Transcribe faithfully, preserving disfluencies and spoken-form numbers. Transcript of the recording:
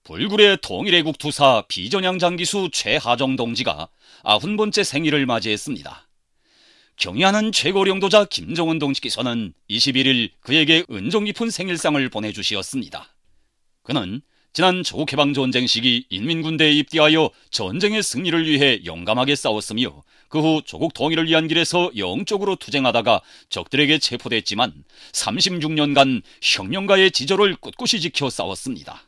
불굴의 통일애국 투사 비전향 장기수 최하정 동지가 아흔 번째 생일을 맞이했습니다. 경의하는 최고령도자 김정은 동지께서는 이십일일 그에게 은총 깊은 생일상을 보내주시었습니다. 그는 지난 조국해방전쟁 시기 인민군대에 입대하여 전쟁의 승리를 위해 용감하게 싸웠으며 그 후 조국 통일을 위한 길에서 영적으로 투쟁하다가 적들에게 체포됐지만 삼십육 년간 혁명가의 지조를 꿋꿋이 지켜 싸웠습니다.